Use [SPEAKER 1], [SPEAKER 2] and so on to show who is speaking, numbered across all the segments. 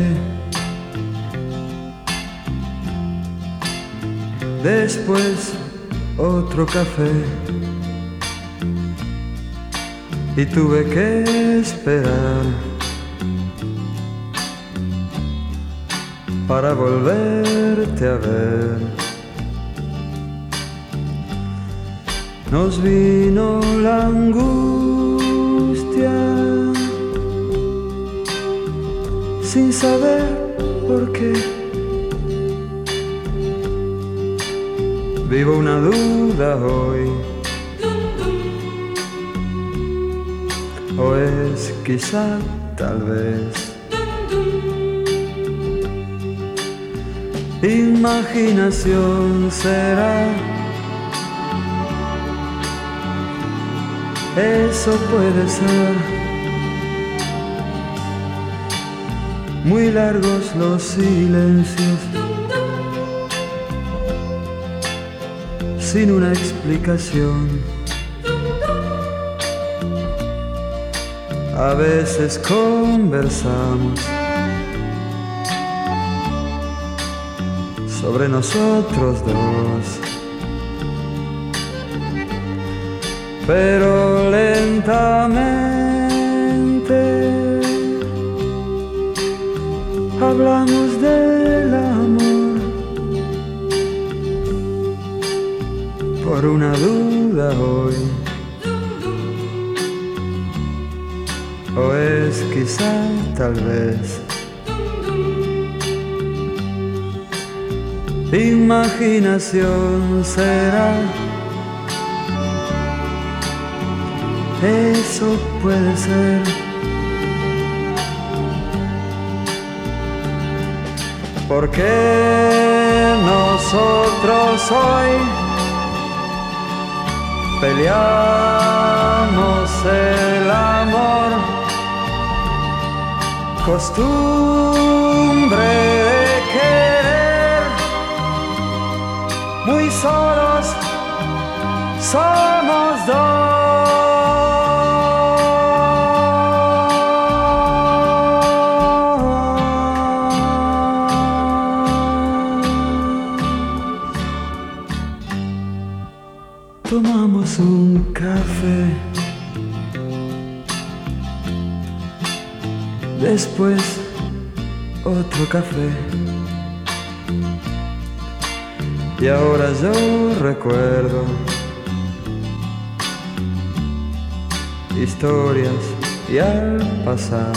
[SPEAKER 1] después otro café, y tuve que esperar para volverte a ver. Nos vino la angustia sin saber por qué. Vivo una duda hoy, o es quizá tal vez imaginación, será. Eso puede ser. Muy largos los silencios, sin una explicación. A veces conversamos sobre nosotros dos, pero lentamente hablamos del amor, por una duda hoy, o es quizá tal vez imaginación, será. Eso puede ser. ¿Por qué nosotros hoy peleamos el amor? Costumbre de querer, muy solos somos dos. Tomamos un café, después otro café, y ahora yo recuerdo historias y al pasar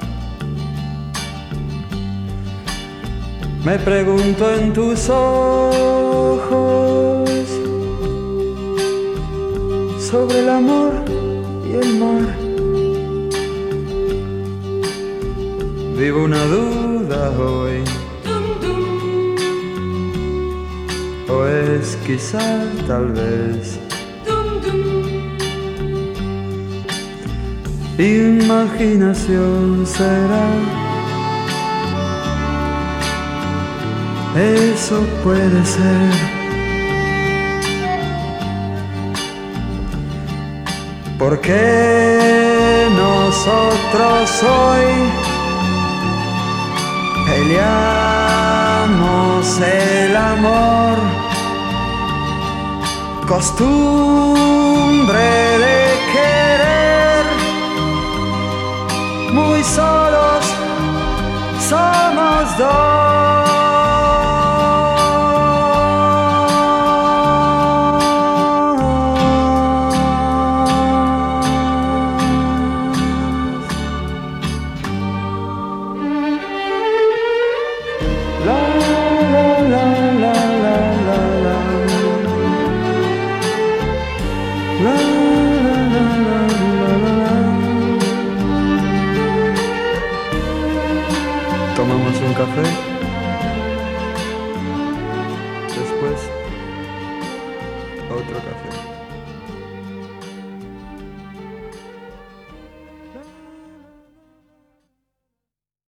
[SPEAKER 1] me pregunto en tus ojos sobre el amor y el mar. Vivo una duda hoy, o es quizá tal vez imaginación, será. Eso puede ser. ¿Por qué nosotros hoy peleamos el amor? Costumbre de querer, muy solos somos dos. Tomamos un café, después otro café.